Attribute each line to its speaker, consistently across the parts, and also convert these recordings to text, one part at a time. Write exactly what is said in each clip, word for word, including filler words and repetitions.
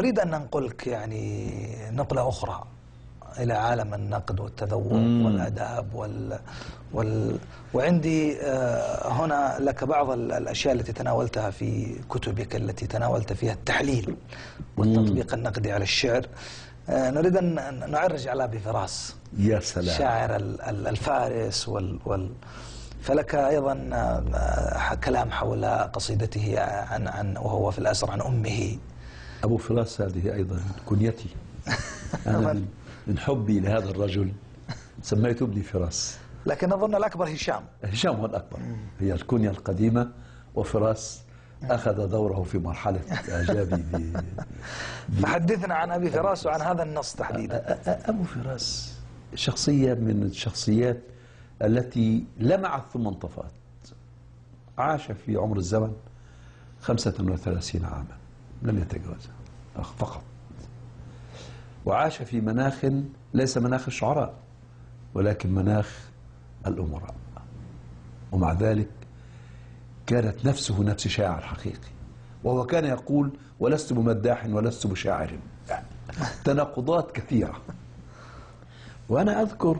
Speaker 1: نريد أن ننقلك يعني نقلة أخرى إلى عالم النقد والتذوق مم. والآداب وال... وال... وعندي هنا لك بعض الأشياء التي تناولتها في كتبك التي تناولت فيها التحليل والتطبيق النقدي على الشعر. نريد أن نعرج على أبي فراس،
Speaker 2: يا سلام،
Speaker 1: شاعر الفارس وال... وال... فلك أيضا كلام حول قصيدته عن عن وهو في الأسر عن أمه.
Speaker 2: أبو فراس هذه أيضا كنيتي. أنا من حبي لهذا الرجل سميت ابني فراس،
Speaker 1: لكن أظن الأكبر هشام.
Speaker 2: هشام هو الأكبر، هي الكنية القديمة، وفراس أخذ دوره في مرحلة إعجابي ب...
Speaker 1: فحدثنا عن أبي فراس وعن هذا النص تحديدا.
Speaker 2: أبو فراس شخصية من الشخصيات التي لمعت ثم انطفأت. عاش في عمر الزمن خمسة وثلاثين عاما، لم يتجاوزها فقط، وعاش في مناخ ليس مناخ الشعراء ولكن مناخ الأمراء، ومع ذلك كانت نفسه نفس شاعر حقيقي، وهو كان يقول ولست بمداح ولست بشاعر، تناقضات كثيرة. وأنا أذكر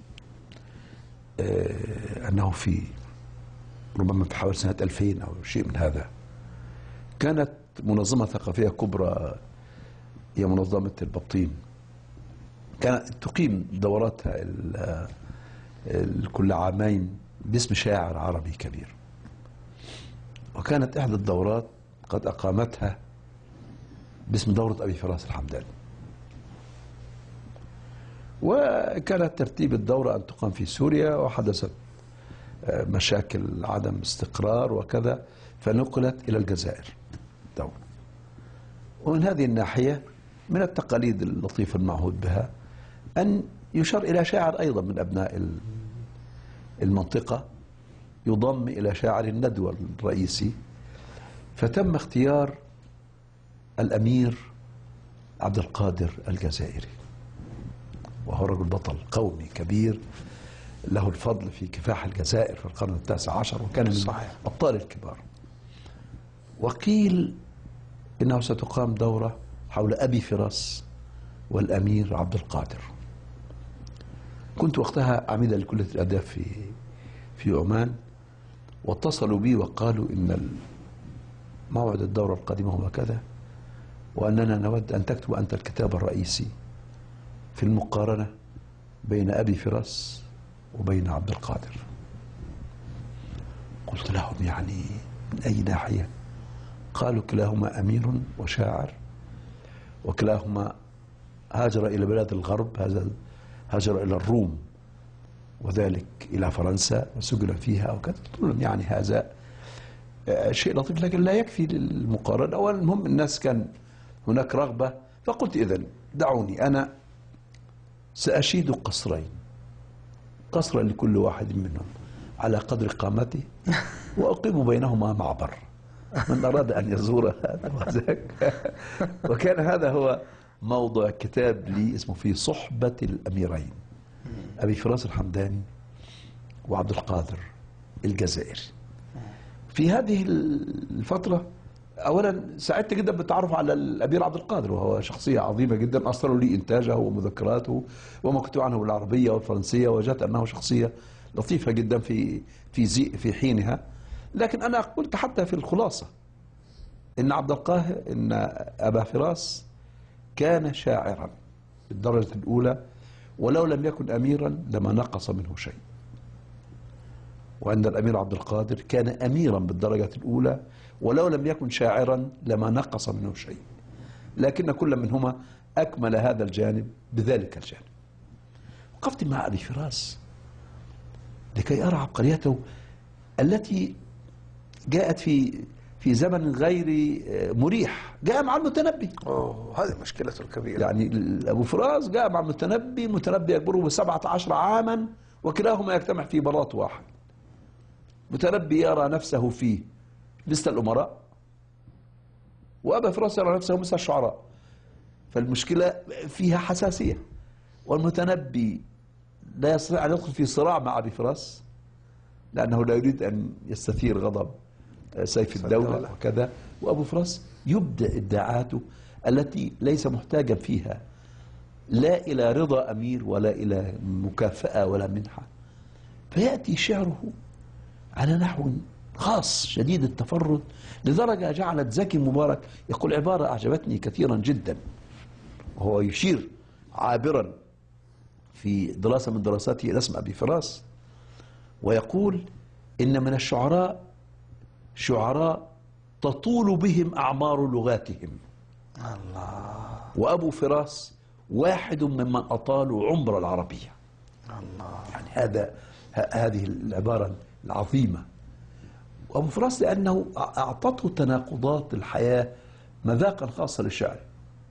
Speaker 2: أنه في ربما في حوالي سنة ألفين أو شيء من هذا كانت منظمة ثقافية كبرى، هي منظمة البطين، كانت تقيم دوراتها كل عامين باسم شاعر عربي كبير، وكانت إحدى الدورات قد أقامتها باسم دورة أبي فراس الحمداني. وكانت ترتيب الدورة أن تقام في سوريا، وحدثت مشاكل عدم استقرار وكذا فنقلت إلى الجزائر دورة. ومن هذه الناحية من التقاليد اللطيفة المعهود بها أن يشار إلى شاعر أيضا من أبناء المنطقة يضم إلى شاعر الندوة الرئيسي، فتم اختيار الأمير عبد القادر الجزائري، وهو رجل بطل قومي كبير له الفضل في كفاح الجزائر في القرن التاسع عشر، وكان من الأبطال الكبار. وقيل إنه ستقام دورة حول أبي فراس والأمير عبد القادر. كنت وقتها عميدا لكلية الآداب في في عمان، واتصلوا بي وقالوا إن موعد الدورة القادمة هو كذا، وأننا نود أن تكتب أنت الكتاب الرئيسي في المقارنة بين أبي فراس وبين عبد القادر. قلت لهم يعني من أي ناحية؟ قالوا كلاهما أمير وشاعر، وكلاهما هاجر إلى بلاد الغرب، هاجر إلى الروم وذلك إلى فرنسا وسجن فيها وكذا. قلت لهم يعني هذا شيء لطيف لكن لا يكفي للمقارنة. أولا المهم الناس كان هناك رغبة، فقلت إذن دعوني أنا سأشيد قصرين، قصرا لكل واحد منهم على قدر قامته، وأقيم بينهما معبر من أراد أن يزور هذا وذاك. وكان هذا هو موضوع كتاب لي اسمه في صحبة الأميرين، أبي فراس الحمداني وعبد القادر الجزائري. في هذه الفترة أولا سعدت جدا بالتعرف على الأمير عبد القادر، وهو شخصية عظيمة جدا أرسلوا لي إنتاجه ومذكراته وما كتب عنه بالعربية والفرنسية، وجدت أنه شخصية لطيفة جدا في في زي في حينها. لكن أنا قلت حتى في الخلاصة إن عبد القاهر إن أبا فراس كان شاعرا بالدرجة الأولى، ولو لم يكن أميرا لما نقص منه شيء، وأن الأمير عبد القادر كان أميرا بالدرجة الأولى ولو لم يكن شاعرا لما نقص منه شيء، لكن كل منهما أكمل هذا الجانب بذلك الجانب. وقفت مع أبي فراس لكي أرى عبقريته التي جاءت في في زمن غير مريح. جاء مع المتنبي،
Speaker 1: أوه هذه مشكلته الكبيرة.
Speaker 2: يعني أبو فراس جاء مع المتنبي، المتنبي يكبره بسبعة عشر عاما وكلاهما يجتمع في بلاط واحد. المتنبي يرى نفسه فيه مثل الأمراء، وأبا فراس يرى نفسه مثل الشعراء، فالمشكلة فيها حساسية. والمتنبي لا يستطيع أن يدخل في صراع مع أبي فراس لأنه لا يريد أن يستثير غضب سيف الدولة وكذا، وأبو فراس يبدأ إبداعاته التي ليس محتاجا فيها لا إلى رضا أمير ولا إلى مكافأة ولا منحة، فيأتي شعره على نحو خاص شديد التفرد، لدرجة جعلت زكي مبارك يقول عبارة أعجبتني كثيرا جدا، وهو يشير عابرا في دراسة من دراساته إلى اسم أبي فراس، ويقول إن من الشعراء شعراء تطول بهم أعمار لغاتهم.
Speaker 1: الله.
Speaker 2: وأبو فراس واحد ممن أطالوا عمر العربية.
Speaker 1: الله.
Speaker 2: يعني هذا هذه العبارة العظيمة. وأبو فراس لأنه أعطته تناقضات الحياة مذاقا خاصا للشعر.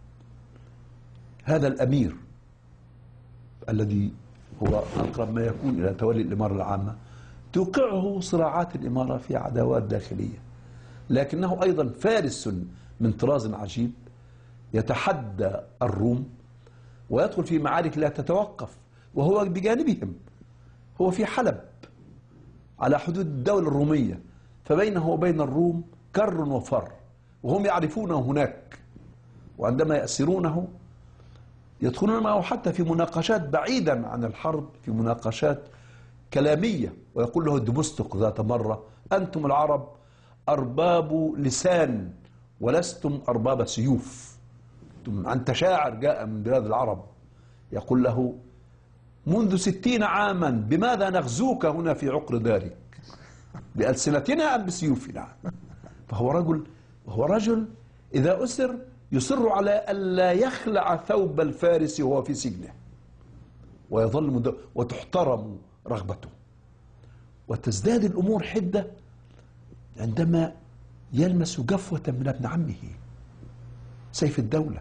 Speaker 2: هذا الأمير الذي هو أقرب ما يكون إلى تولي الإمارة العامة توقعه صراعات الإمارة في عداوات داخلية، لكنه أيضا فارس من طراز عجيب يتحدى الروم ويدخل في معارك لا تتوقف، وهو بجانبهم، هو في حلب على حدود الدولة الرومية، فبينه وبين الروم كر وفر، وهم يعرفونه هناك، وعندما يأسرونه يدخلون معه حتى في مناقشات بعيدا عن الحرب، في مناقشات كلامية، ويقول له دمستق ذات مرة: أنتم العرب أرباب لسان ولستم أرباب سيوف. أنت شاعر جاء من بلاد العرب، يقول له: منذ ستين عاما بماذا نغزوك هنا في عقر دارك؟ بألسنتنا أم بسيوفنا؟ فهو رجل وهو رجل إذا أسر يصر على ألا يخلع ثوب الفارس وهو في سجنه، ويظل مد... وتحترم رغبته. وتزداد الأمور حدة عندما يلمس جفوة من ابن عمه سيف الدولة،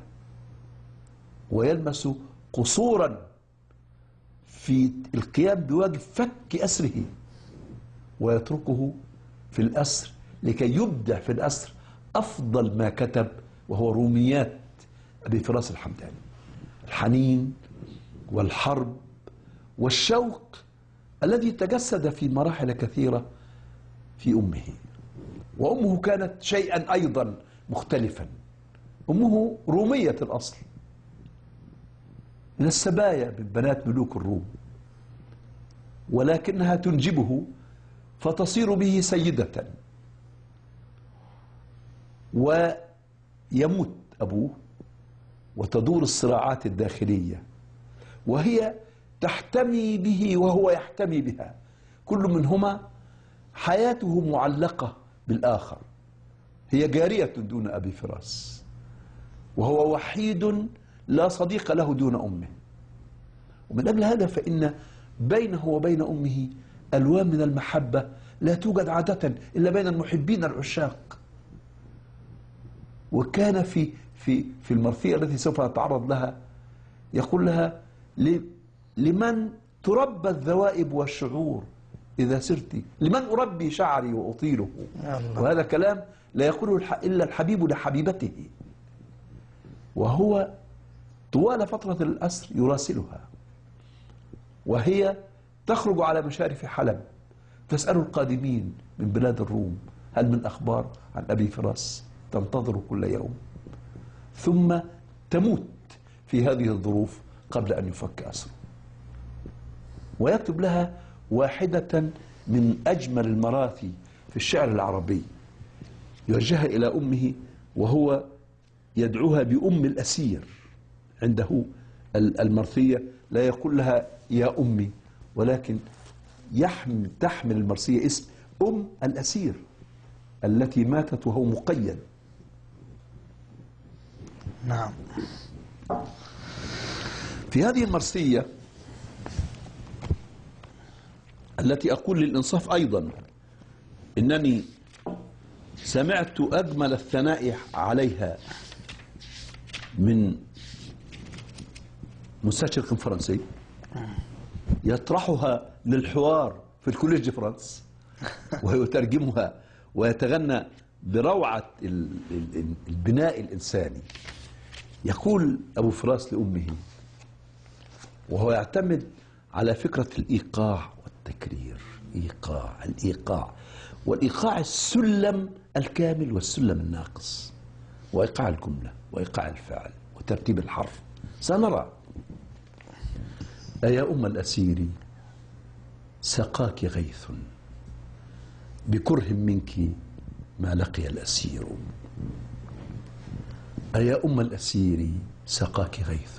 Speaker 2: ويلمس قصورا في القيام بواجب فك أسره، ويتركه في الأسر لكي يبدع في الأسر أفضل ما كتب، وهو روميات أبي فراس الحمداني. الحنين والحرب والشوق الذي تجسد في مراحل كثيرة في أمه. وأمه كانت شيئا أيضا مختلفا. أمه رومية الأصل، من السبايا من بنات ملوك الروم، ولكنها تنجبه فتصير به سيدة، ويموت أبوه وتدور الصراعات الداخلية، وهي تحتمي به وهو يحتمي بها، كل منهما حياته معلقة بالآخر. هي جارية دون أبي فراس، وهو وحيد لا صديق له دون أمه. ومن أجل هذا فإن بينه وبين أمه ألوان من المحبة لا توجد عادة إلا بين المحبين العشاق. وكان في في في المرثية التي سوف نتعرض لها يقول لها: لمن تربى الذوائب والشعور إذا سرت، لمن أربي شعري وأطيله. وهذا كلام لا يقوله إلا الحبيب لحبيبته. وهو طوال فترة الأسر يراسلها، وهي تخرج على مشارف حلب تسأل القادمين من بلاد الروم: هل من أخبار عن أبي فراس؟ تنتظر كل يوم، ثم تموت في هذه الظروف قبل أن يفك أسره. ويكتب لها واحدة من أجمل المراثي في الشعر العربي يوجهها إلى أمه، وهو يدعوها بأم الأسير. عنده المرثية لا يقول لها يا أمي، ولكن يحمل تحمل المرثية اسم أم الأسير التي ماتت وهو مقيد.
Speaker 1: نعم.
Speaker 2: في هذه المرثية التي أقول للإنصاف أيضا إنني سمعت أجمل الثناء عليها من مستشرق فرنسي يطرحها للحوار في الكوليج دي فرانس، ويترجمها ويتغنى بروعة البناء الإنساني. يقول أبو فراس لأمه، وهو يعتمد على فكرة الإيقاع والتكرير، إيقاع الإيقاع والإيقاع السلم الكامل والسلم الناقص. وإيقاع الجملة وإيقاع الفعل وترتيب الحرف سنرى. أيا أم الأسير سقاك غيث بكره منك ما لقي الأسير. أيا أم الأسير سقاك غيث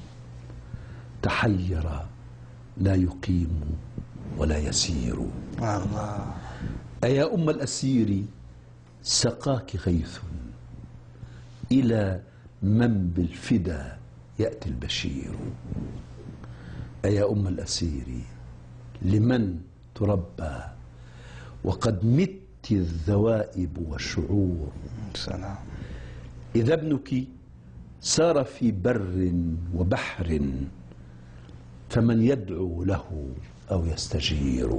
Speaker 2: تحير لا يقيم ولا يسير.
Speaker 1: الله.
Speaker 2: أيا أم الأسير سقاك غيث إلى من بالفدا يأتي البشير. أيا أم الأسير لمن تربى وقد مت الذوائب والشعور.
Speaker 1: سلام.
Speaker 2: إذا ابنك سار في بر وبحر فمن يدعو له أو يستجير.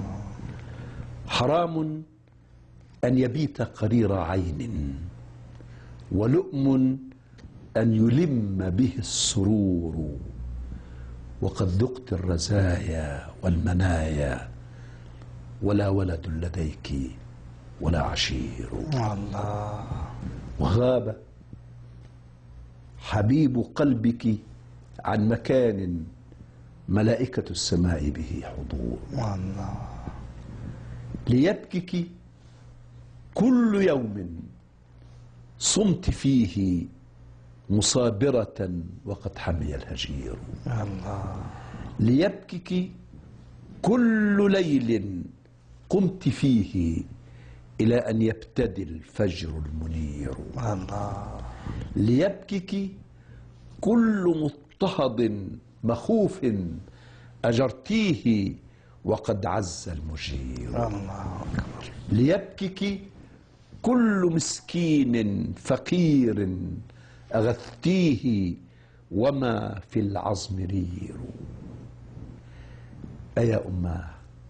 Speaker 2: حرام أن يبيت قرير عين ولؤم أن يلم به السرور وقد ذقت الرزايا والمنايا ولا ولد لديك ولا عشير.
Speaker 1: الله.
Speaker 2: وغاب حبيب قلبك عن مكان ملائكة السماء به حضور.
Speaker 1: الله.
Speaker 2: ليبكك كل يوم صمت فيه مصابرة وقد حمي الهجير.
Speaker 1: الله.
Speaker 2: ليبكك كل ليل قمت فيه إلى أن يبتدي الفجر المنير.
Speaker 1: الله.
Speaker 2: ليبكك كل مضطهد مخوف أجرتيه وقد عز المجير.
Speaker 1: الله أكبر.
Speaker 2: ليبكك كل مسكين فقير أغثتيه وما في العظم رير. أيا أماه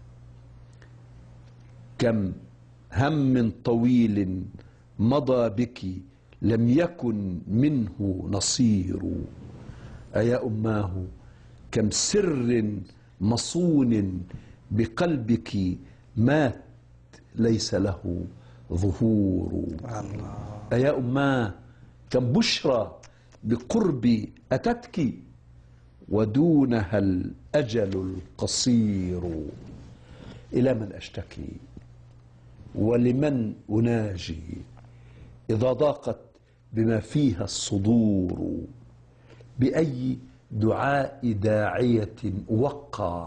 Speaker 2: كم هم طويل مضى بك لم يكن منه نصير. أيا أماه كم سر مصون بقلبك مات ليس له ظهور.
Speaker 1: الله.
Speaker 2: أيا أماه كم بشرى بقرب أتتك ودونها الأجل القصير. إلى من أشتكي ولمن أناجي إذا ضاقت بما فيها الصدور. بأي دعاء داعية أوقع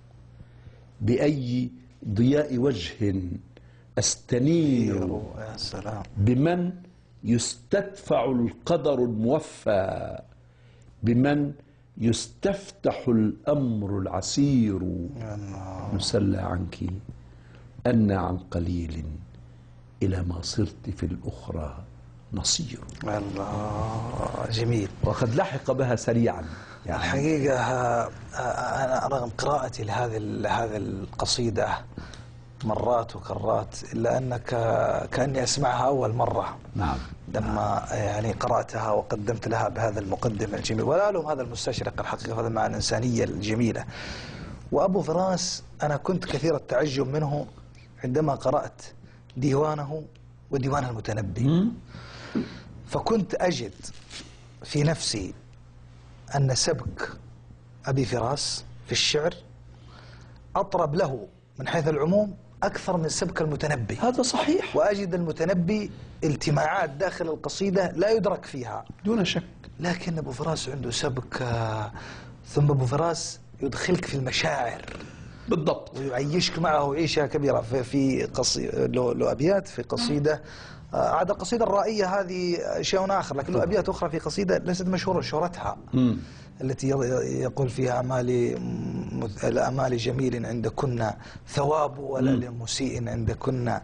Speaker 2: بأي ضياء وجه أستنير.
Speaker 1: يا سلام.
Speaker 2: بمن يستدفع القدر الموفى بمن يستفتح الأمر العسير. نسلى عنك أن عن قليل إلى ما صرت في الأخرى نصير.
Speaker 1: الله جميل.
Speaker 2: وقد لحق بها سريعا
Speaker 1: يعني الحقيقة أنا رغم قراءتي لهذه هذه القصيدة مرات وكرات إلا أنك كأني أسمعها أول مرة.
Speaker 2: نعم.
Speaker 1: لما يعني قرأتها وقدمت لها بهذا المقدمة الجميل ولا لهم هذا المستشرق الحقيقة هذا مع الإنسانية الجميلة. وأبو فراس أنا كنت كثير التعجب منه عندما قرأت ديوانه وديوان المتنبي. فكنت أجد في نفسي أن سبك أبي فراس في الشعر أطرب له من حيث العموم أكثر من سبك المتنبي.
Speaker 2: هذا صحيح.
Speaker 1: وأجد المتنبي التماعات داخل القصيدة لا يدرك فيها
Speaker 2: دون شك.
Speaker 1: لكن أبو فراس عنده سبك ثم أبو فراس يدخلك في المشاعر
Speaker 2: بالضبط
Speaker 1: ويعيشك معه عيشة كبيرة. في, في قصيدة له أبيات في قصيدة عاد القصيدة الرائية هذه شيء آخر لكن له أبيات أخرى في قصيدة ليست مشهورة شهرتها م. التي يقول فيها أمالي الأمال جميل عندكن ثواب ولا لمسيء عندكن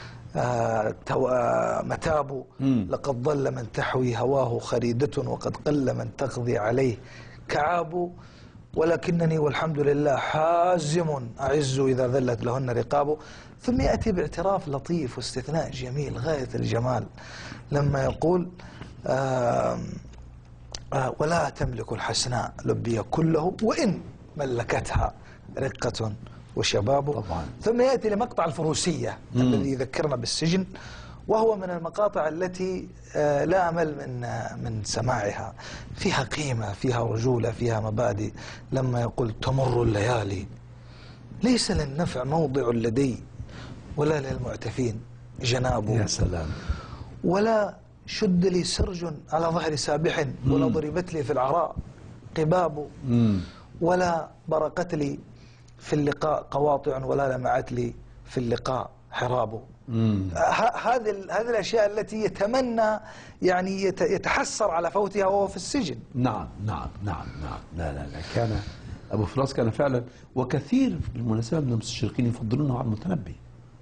Speaker 1: متاب. لقد ضل من تحوي هواه خريدة وقد قل من تقضي عليه كعاب. ولكنني والحمد لله حازم أعز إذا ذلت لهن رقاب. ثم يأتي باعتراف لطيف واستثناء جميل غاية الجمال لما يقول آآ آآ ولا تملك الحسناء لبي كله وإن ملكتها رقة وشباب.
Speaker 2: طبعا.
Speaker 1: ثم يأتي لمقطع الفروسية م. الذي يذكرنا بالسجن وهو من المقاطع التي لا أمل من من سماعها، فيها قيمة، فيها رجولة، فيها مبادئ. لما يقول تمر الليالي ليس للنفع موضع لدي ولا للمعتفين جناب،
Speaker 2: يا سلام.
Speaker 1: ولا شد لي سرج على ظهر سابح، ولا ضربت لي في العراء قباب، ولا برقت لي في اللقاء قواطع، ولا لمعت لي في اللقاء حراب. هذه هذه الاشياء التي يتمنى يعني يتحسر على فوتها وهو في السجن.
Speaker 2: نعم نعم نعم نعم. لا لا لا، كان ابو فراس كان فعلا، وكثير بالمناسبه من المستشرقين يفضلونه على المتنبي.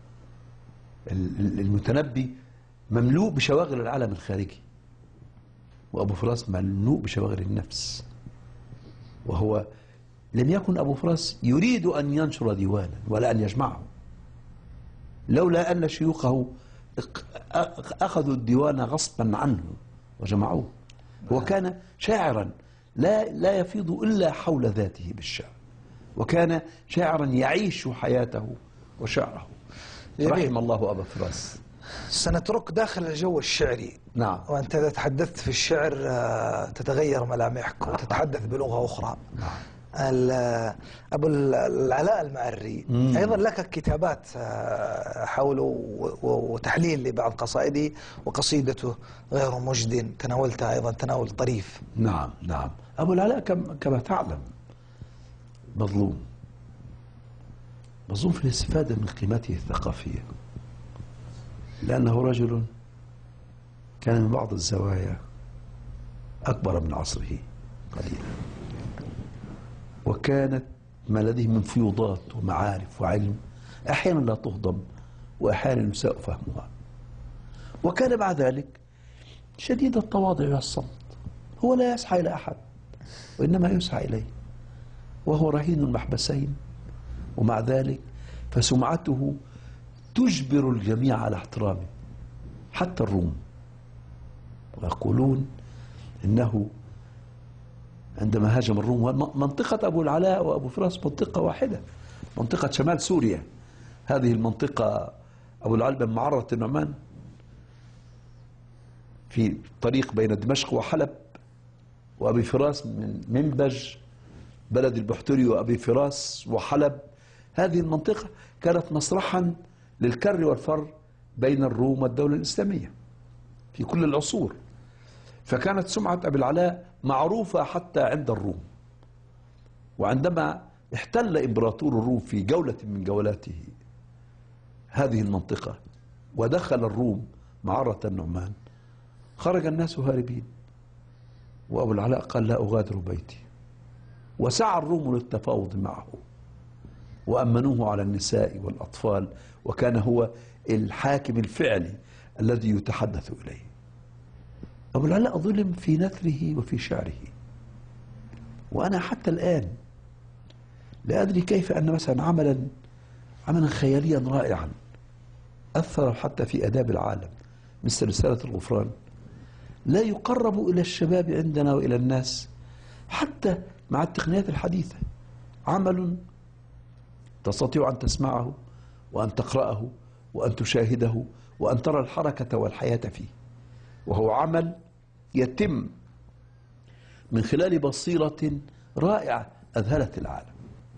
Speaker 2: المتنبي مملوء بشواغل العالم الخارجي، وابو فراس مملوء بشواغل النفس. وهو لم يكن ابو فراس يريد ان ينشر ديوانا ولا ان يجمعه، لولا أن شيوخه أخذوا الديوان غصبا عنه وجمعوه. هو كان شاعرا لا لا يفيض إلا حول ذاته بالشعر، وكان شاعرا يعيش حياته وشعره. رحم الله أبا فراس.
Speaker 1: سنترك داخل الجو الشعري.
Speaker 2: نعم.
Speaker 1: وأنت إذا تحدثت في الشعر تتغير ملامحك وتتحدث بلغة أخرى.
Speaker 2: نعم.
Speaker 1: أبو العلاء المعري مم. أيضا لك كتابات حوله وتحليل لبعض قصائده، وقصيدته غير مجد تناولتها أيضا تناول طريف.
Speaker 2: نعم نعم. أبو العلاء كما تعلم مظلوم، مظلوم في الاستفادة من قيمته الثقافية، لأنه رجل كان من بعض الزوايا أكبر من عصره قليلا، وكانت ما لديه من فيوضات ومعارف وعلم أحيانا لا تهضم وأحيانا يساء فهمها. وكان مع ذلك شديد التواضع والصمت، هو لا يسعى إلى أحد وإنما يسعى إليه، وهو رهين المحبسين، ومع ذلك فسمعته تجبر الجميع على احترامه حتى الروم. ويقولون إنه عندما هاجم الروم، منطقة أبو العلاء وأبو فراس منطقة واحدة، منطقة شمال سوريا. هذه المنطقة أبو العلاء بن معرة النعمان في طريق بين دمشق وحلب، وأبي فراس من منبج بلد البحتري وأبي فراس وحلب. هذه المنطقة كانت مسرحا للكر والفر بين الروم والدولة الإسلامية في كل العصور، فكانت سمعة أبي العلاء معروفة حتى عند الروم. وعندما احتل إمبراطور الروم في جولة من جولاته هذه المنطقة ودخل الروم معرة النعمان، خرج الناس هاربين، وأبو العلاء قال لا أغادر بيتي، وسعى الروم للتفاوض معه وأمنوه على النساء والأطفال، وكان هو الحاكم الفعلي الذي يتحدث إليه. أبو العلاء ظلم في نثره وفي شعره، وأنا حتى الآن لا أدري كيف أن مثلا عملا عملا خياليا رائعا أثر حتى في آداب العالم مثل رسالة الغفران لا يقرب إلى الشباب عندنا وإلى الناس حتى مع التقنيات الحديثة. عمل تستطيع أن تسمعه وأن تقرأه وأن تشاهده وأن ترى الحركة والحياة فيه، وهو عمل يتم من خلال بصيرة رائعة أذهلت العالم.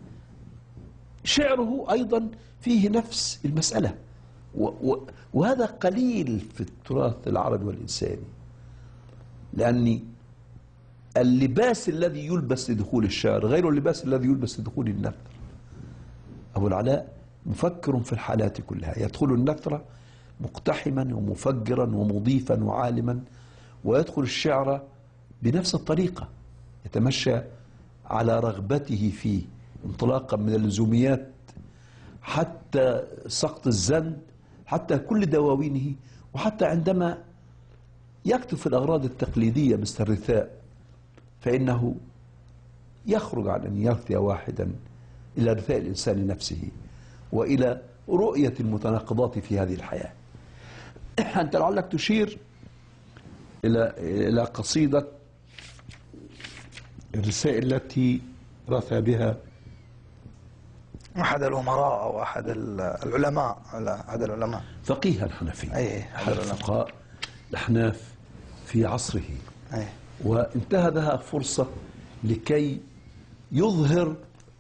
Speaker 2: شعره أيضا فيه نفس المسألة، وهذا قليل في التراث العربي والإنساني، لأن اللباس الذي يلبس لدخول الشعر غير اللباس الذي يلبس لدخول النثر. أبو العلاء مفكر في الحالات كلها، يدخل النثر مقتحما ومفجرا ومضيفا وعالما، ويدخل الشعر بنفس الطريقة، يتمشى على رغبته فيه انطلاقا من اللزوميات حتى سقط الزند، حتى كل دواوينه، وحتى عندما يكتب في الأغراض التقليدية مثل الرثاء فإنه يخرج عن أن يرثي واحدا إلى رثاء الإنسان نفسه وإلى رؤية المتناقضات في هذه الحياة. أنت لعلك تشير إلى إلى قصيدة الرسائل التي رثى بها
Speaker 1: أحد الأمراء أو أحد العلماء، لا أحد العلماء
Speaker 2: فقيها الحنفي،
Speaker 1: أي
Speaker 2: أحد الفقهاء الأحناف في عصره.
Speaker 1: أي.
Speaker 2: وانتهزها فرصة لكي يظهر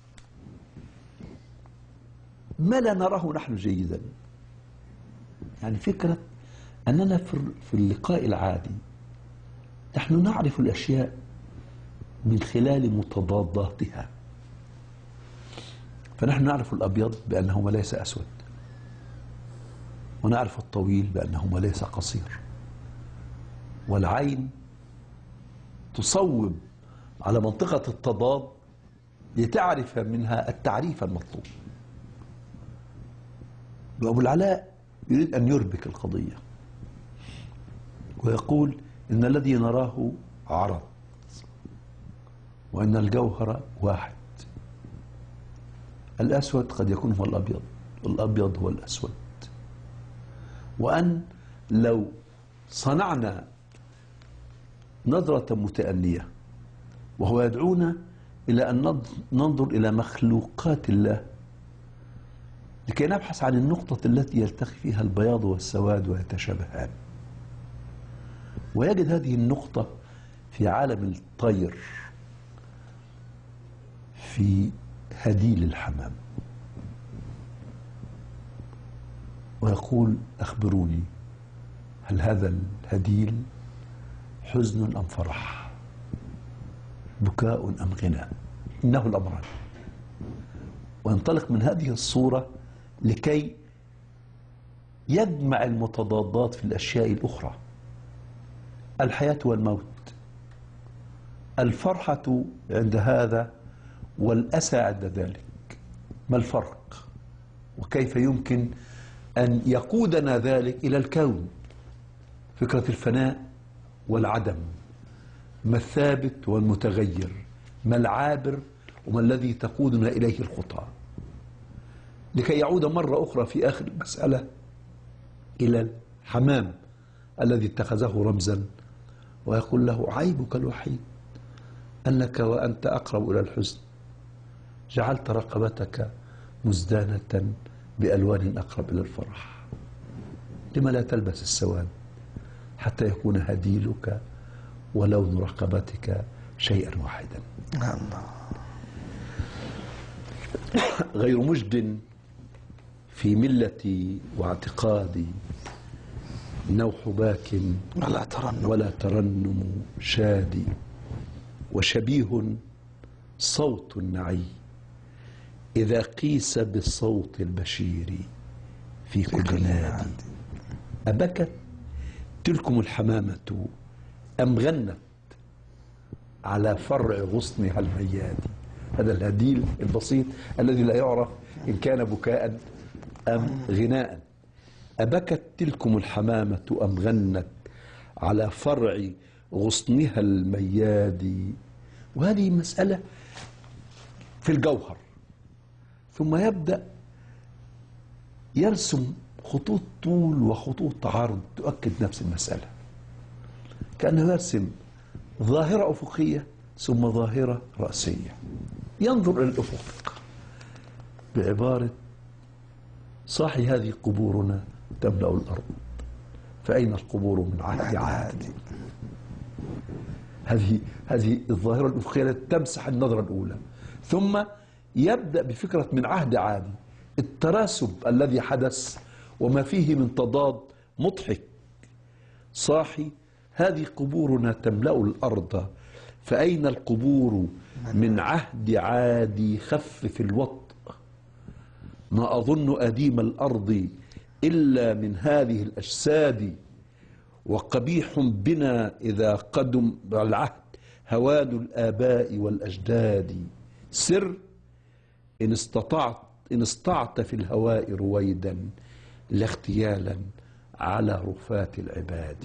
Speaker 2: ما لا نراه نحن جيدا. يعني فكرة أننا في اللقاء العادي نحن نعرف الأشياء من خلال متضاداتها، فنحن نعرف الأبيض بأنه ليس أسود، ونعرف الطويل بأنه ليس قصير، والعين تصوب على منطقة التضاد لتعرف منها التعريف المطلوب. وأبو العلاء يريد أن يربك القضية ويقول إن الذي نراه عرض، وإن الجوهر واحد. الأسود قد يكون هو الأبيض، والأبيض هو الأسود. وأن لو صنعنا نظرة متأنية وهو يدعونا إلى أن ننظر إلى مخلوقات الله لكي نبحث عن النقطة التي يلتقي فيها البياض والسواد ويتشابهان، ويجد هذه النقطة في عالم الطير في هديل الحمام، ويقول أخبروني هل هذا الهديل حزن أم فرح، بكاء أم غناء، إنه الأمران. وينطلق من هذه الصورة لكي يجمع المتضادات في الأشياء الأخرى، الحياة والموت، الفرحة عند هذا والأسى عند ذلك، ما الفرق؟ وكيف يمكن أن يقودنا ذلك إلى الكون؟ فكرة الفناء والعدم، ما الثابت والمتغير، ما العابر وما الذي تقودنا إليه الخطى، لكي يعود مرة أخرى في آخر المسألة إلى الحمام الذي اتخذه رمزا، ويقول له عيبك الوحيد أنك وأنت أقرب إلى الحزن جعلت رقبتك مزدانة بألوان أقرب إلى الفرح، لما لا تلبس السواد حتى يكون هديلك ولون رقبتك شيئا واحدا. غير مجد في ملتي واعتقادي نوح باك
Speaker 1: ولا ترنم,
Speaker 2: ولا ترنم شادي، وشبيه صوت النعي إذا قيس بالصوت البشير في كل نادي. أبكت تلكم الحمامة أم غنت على فرع غصنها الميادي. هذا الهديل البسيط الذي لا يعرف إن كان بكاء أم غناء. أبكت تلكم الحمامة أم غنت على فرع غصنها الميادي. وهذه مسألة في الجوهر، ثم يبدأ يرسم خطوط طول وخطوط عرض تؤكد نفس المسألة، كأنه يرسم ظاهرة أفقية ثم ظاهرة رأسية. ينظر إلى الأفق بعبارة صاحي هذه قبورنا تملأ الأرض، فأين القبور من عهد عادي. هذه هذه الظاهرة الأفقية التي تمسح النظرة الأولى، ثم يبدأ بفكرة من عهد عادي، التراسب الذي حدث وما فيه من تضاد مضحك. صاحي هذه قبورنا تملأ الأرض، فأين القبور من عهد عادي. خفف الوطء ما أظن أديم الأرض إلا من هذه الأجساد، وقبيح بنا إذا قدم العهد هوان الآباء والأجداد. سر إن استطعت إن استطعت في الهواء رويدا لا اغتيالا على رفات العباد.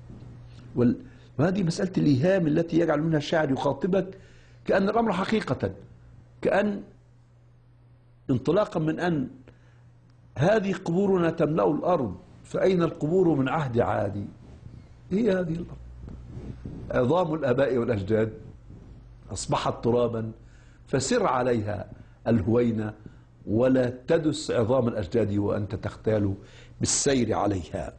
Speaker 2: وهذه مسألة الإيهام التي يجعل منها الشاعر يخاطبك كأن الأمر حقيقة، كأن انطلاقا من أن هذه قبورنا تملأ الأرض، فأين القبور من عهد عادي. هي هذه الأرض عظام الآباء والأجداد أصبحت ترابا، فسر عليها الهوينة ولا تدس عظام الأجداد وأنت تختال بالسير عليها.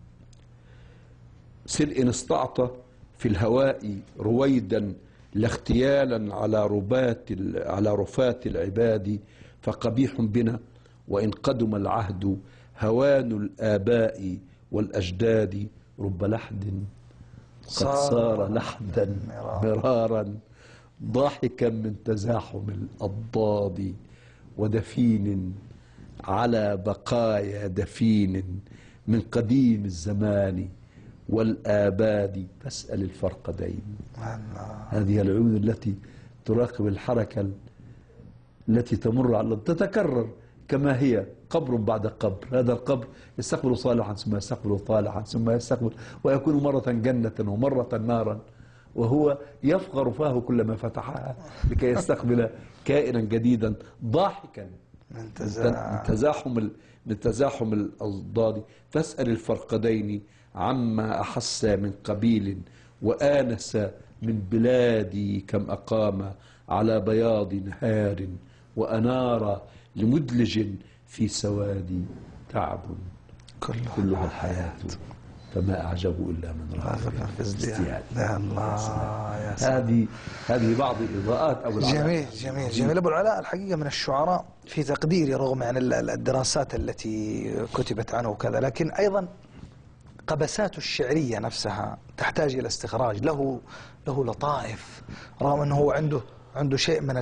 Speaker 2: سر إن استعط في الهواء رويدا لا اختيالا على ربات على رفات العباد فقبيح بنا، وإن قدم العهد هوان الآباء والأجداد رب لحد قد صار لحدا مرارا ضاحكا من تزاحم الأضداد ودفين على بقايا دفين من قديم الزمان والآباد فاسأل الفرقدين. هذه العيون التي تراقب الحركة التي تمر على تتكرر كما هي قبر بعد قبر. هذا القبر يستقبل صالحا ثم يستقبل طالحا ثم يستقبل ويكون مرة جنة ومرة نارا، وهو يفقر فاه كلما فتحها لكي يستقبل كائنا جديدا ضاحكا من تزاحم من تزاحم الأضداد. فاسأل الفرقدين عما أحس من قبيل وآنس من بلادي كم أقام على بياض نهار وأنار لمدلج في سواد تعب كلها الحياة فما أعجب إلا من رغب في ازدياد.
Speaker 1: يا الله يا سلام.
Speaker 2: هذه هذه بعض إضاءات أبو العلاء.
Speaker 1: جميل جميل جميل. أبو العلاء الحقيقة من الشعراء في تقديري رغم عن الدراسات التي كتبت عنه وكذا، لكن أيضا قبساته الشعرية نفسها تحتاج إلى استخراج. له له لطائف رغم أنه هو عنده عنده شيء من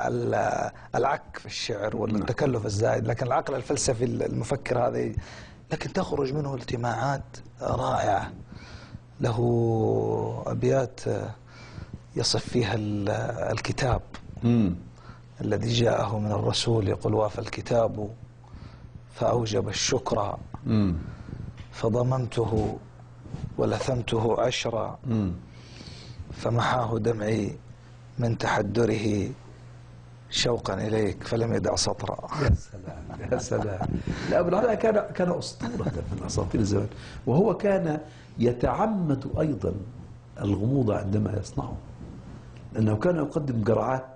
Speaker 1: العك في الشعر والتكلف الزائد، لكن العقل الفلسفي المفكر هذا لكن تخرج منه التماعات رائعة. له أبيات يصف فيها الكتاب
Speaker 2: مم.
Speaker 1: الذي جاءه من الرسول يقول وافى الكتاب فأوجب الشكر
Speaker 2: مم.
Speaker 1: فضممته ولثمته عشرا
Speaker 2: مم.
Speaker 1: فمحاه دمعي من تحدره شوقا إليك فلم يدع سطرا.
Speaker 2: يا سلام يا سلام. لا أبو العلاء كان كان أسطورة من أساطير الزمان، وهو كان يتعمد أيضا الغموض عندما يصنعه، لأنه كان يقدم جرعات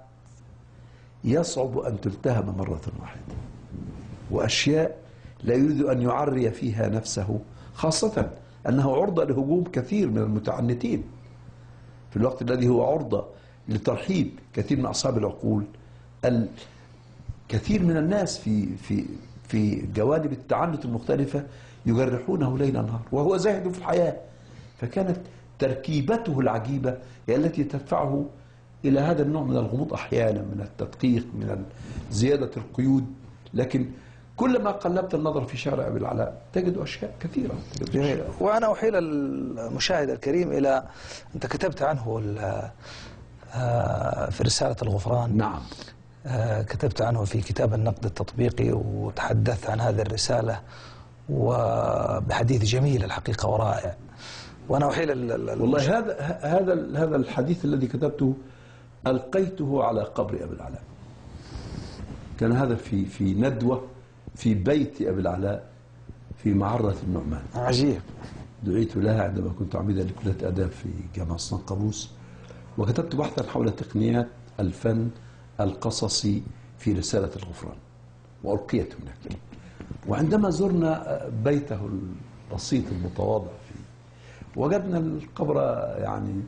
Speaker 2: يصعب أن تلتهم مرة واحدة، وأشياء لا يريد أن يعري فيها نفسه، خاصة أنه عرضة لهجوم كثير من المتعنتين في الوقت الذي هو عرضة لترحيب كثير من أصحاب العقول. الكثير من الناس في في في جوانب التعنت المختلفة يجرحونه ليل نهار وهو زاهد في الحياة، فكانت تركيبته العجيبة هي التي تدفعه إلى هذا النوع من الغموض أحيانا، من التدقيق، من زيادة القيود. لكن كلما قلبت النظر في شعر أبي العلاء تجد أشياء كثيرة. تجد أشياء.
Speaker 1: وأنا أحيل المشاهد الكريم إلى أنت كتبت عنه في رسالة الغفران.
Speaker 2: نعم.
Speaker 1: كتبت عنه في كتاب النقد التطبيقي وتحدثت عن هذه الرسالة وبحديث جميل الحقيقة ورائع. وأنا أحيل
Speaker 2: والله هذا هذا هذا الحديث الذي كتبته ألقيته على قبر أبي العلاء. كان هذا في في ندوة في بيت أبي العلاء في معرة النعمان.
Speaker 1: عجيب.
Speaker 2: دعيت لها عندما كنت عميدا لكلية آداب في جامعة صنقابوس، وكتبت بحثا حول تقنيات الفن القصصي في رسالة الغفران وألقيت هناك. وعندما زرنا بيته البسيط المتواضع فيه وجدنا القبر يعني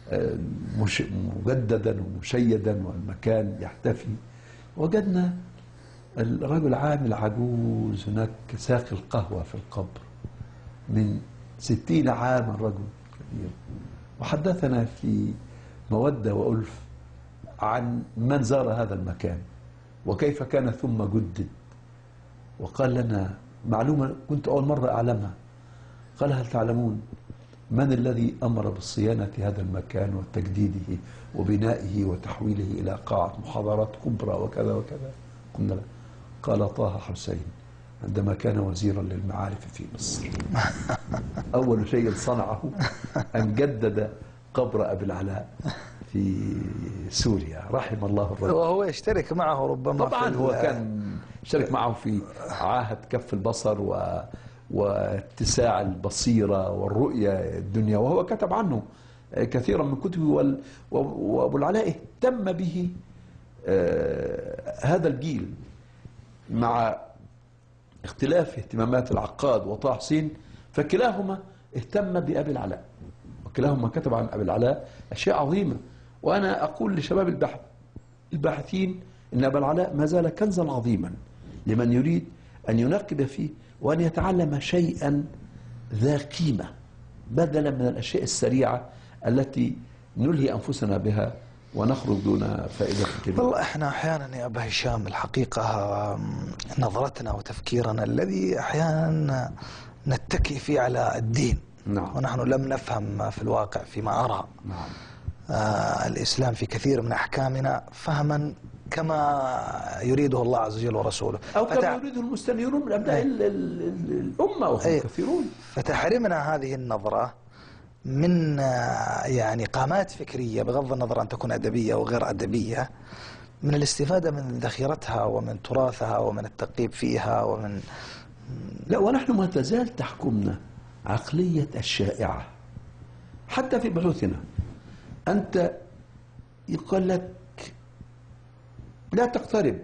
Speaker 2: مجددا ومشيدا والمكان يحتفي. وجدنا الرجل عامل عجوز هناك ساقي القهوة في القبر من ستين عاما، رجل كبير، وحدثنا في مودة وألف عن من زار هذا المكان وكيف كان ثم جدد. وقال لنا معلومة كنت أول مرة أعلمها، قال هل تعلمون من الذي أمر بالصيانة هذا المكان وتجديده وبنائه وتحويله إلى قاعة محاضرات كبرى وكذا وكذا؟ قلنا له. قال طه حسين عندما كان وزيرا للمعارف في مصر. أول شيء صنعه أن جدد قبر أبي العلاء في سوريا رحم الله الرجل.
Speaker 1: وهو يشترك معه ربما
Speaker 2: طبعا هو كان يشترك معه في عاهة كف البصر و واتساع البصيرة والرؤية الدنيا، وهو كتب عنه كثيرا من كتبه. وأبو العلاء اهتم به هذا الجيل مع اختلاف اهتمامات العقاد وطه حسين، فكلاهما اهتم بأبي العلاء، وكلاهما كتب عن أبي العلاء أشياء عظيمة. وأنا أقول لشباب البحث الباحثين إن أبا العلاء ما زال كنزا عظيما لمن يريد أن ينقب فيه وأن يتعلم شيئا ذا قيمة، بدلا من الأشياء السريعة التي نلهي أنفسنا بها ونخرج دون فائدة كبيرة.
Speaker 1: والله احنا احيانا يا ابا هشام الحقيقة نظرتنا وتفكيرنا الذي احيانا نتكي فيه على الدين.
Speaker 2: نعم.
Speaker 1: ونحن لم نفهم في الواقع فيما أرى
Speaker 2: نعم.
Speaker 1: آه الإسلام في كثير من أحكامنا فهما كما يريده الله عز وجل ورسوله،
Speaker 2: أو كما
Speaker 1: فتع...
Speaker 2: يريده المستنيرون من أبناء الأمة وهم
Speaker 1: أي.
Speaker 2: كثيرون.
Speaker 1: فتحرمنا هذه النظرة من آه يعني قامات فكرية بغض النظر أن تكون أدبية أو غير أدبية، من الاستفادة من ذخيرتها ومن تراثها ومن التقيب فيها ومن
Speaker 2: لا، ونحن ما تزال تحكمنا عقلية الشائعة حتى في بحوثنا. أنت يقول لك لا تقترب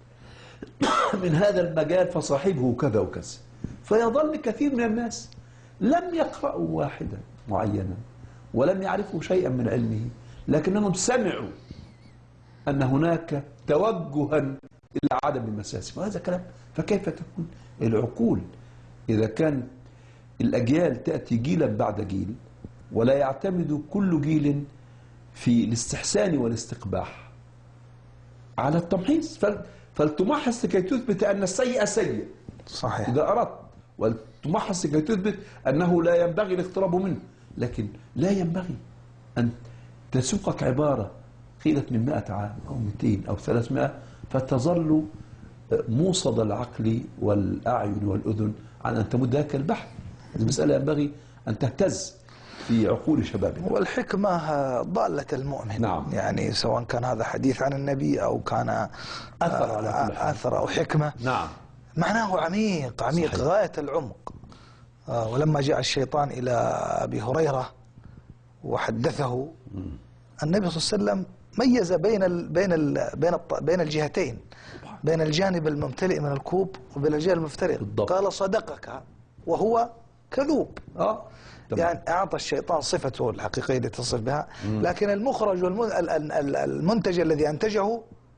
Speaker 2: من هذا المجال فصاحبه كذا وكذا، فيظل كثير من الناس لم يقرأوا واحدا معينا ولم يعرفوا شيئا من علمه، لكنهم سمعوا أن هناك توجها إلى عدم المساس، وهذا كلام. فكيف تكون العقول إذا كان الأجيال تأتي جيلا بعد جيل ولا يعتمد كل جيل في الاستحسان والاستقباح على التمحيص؟ فلتمحص لكي تثبت أن السيء سيء
Speaker 1: صحيح
Speaker 2: إذا أردت، ولتمحص لكي تثبت أنه لا ينبغي الاقتراب منه. لكن لا ينبغي أن تسوقك عبارة قيلت من مئة عام أو مئتين أو ثلاثمائة فتظل موصد العقل والأعين والأذن عن أن تمد ذاك البحث. هذه المسألة ينبغي أن تهتز في عقول شبابنا.
Speaker 1: والحكمة ضالة المؤمن.
Speaker 2: نعم.
Speaker 1: يعني سواء كان هذا حديث عن النبي أو كان
Speaker 2: أثر على كل حال.
Speaker 1: أثر أو حكمة.
Speaker 2: نعم.
Speaker 1: معناه عميق عميق صحيح. غاية العمق. آه ولما جاء الشيطان إلى أبي هريرة وحدثه م. النبي صلى الله عليه وسلم ميز بين ال بين ال بين بين الجهتين، بين الجانب الممتلئ من الكوب وبين الجانب المفترغ. قال صدقك وهو كذوب.
Speaker 2: اه
Speaker 1: يعني أعطى الشيطان صفته الحقيقية التي تصف بها، لكن المخرج والمنتج الذي أنتجه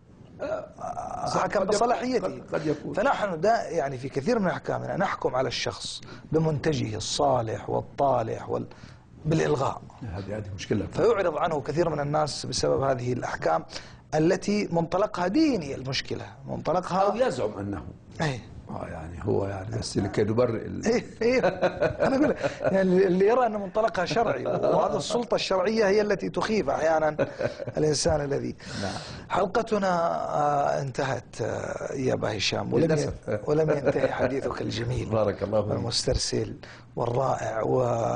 Speaker 1: حكم بصلاحيته. فنحن دا يعني في كثير من أحكامنا نحكم على الشخص بمنتجه الصالح والطالح وال بالإلغاء.
Speaker 2: هذه هذه مشكلة.
Speaker 1: فيعرض عنه كثير من الناس بسبب هذه الأحكام التي منطلقها ديني. المشكلة منطلقها
Speaker 2: أو يزعم أنه
Speaker 1: أي
Speaker 2: اه يعني هو يعني بس لكي نبرئ ال...
Speaker 1: ايه ايه انا اقول يعني اللي يرى ان منطلقها شرعي، وهذا السلطه الشرعيه هي التي تخيف احيانا الانسان الذي.
Speaker 2: نعم.
Speaker 1: حلقتنا آه انتهت آه يا ابا هشام، ولم ي... ولم ينتهي حديثك الجميل
Speaker 2: بارك الله فيك
Speaker 1: والمسترسل والرائع، و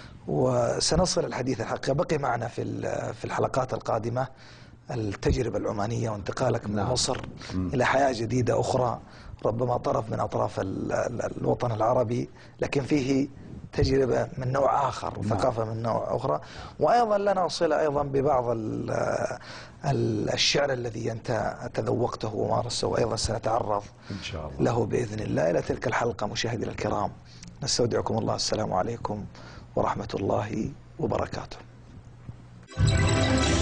Speaker 1: وسنصل الحديث الحقيقه. بقي معنا في في الحلقات القادمه التجربه العمانيه وانتقالك من
Speaker 2: نعم.
Speaker 1: مصر
Speaker 2: م.
Speaker 1: الى حياه جديده اخرى، ربما طرف من أطراف الوطن العربي، لكن فيه تجربة من نوع آخر وثقافة من نوع أخرى. وأيضا لنا صلة أيضا ببعض الشعر الذي أنت تذوقته ومارسته، وأيضا سنتعرض
Speaker 2: إن شاء الله
Speaker 1: له بإذن الله. إلى تلك الحلقة مشاهدينا الكرام نستودعكم الله، السلام عليكم ورحمة الله وبركاته.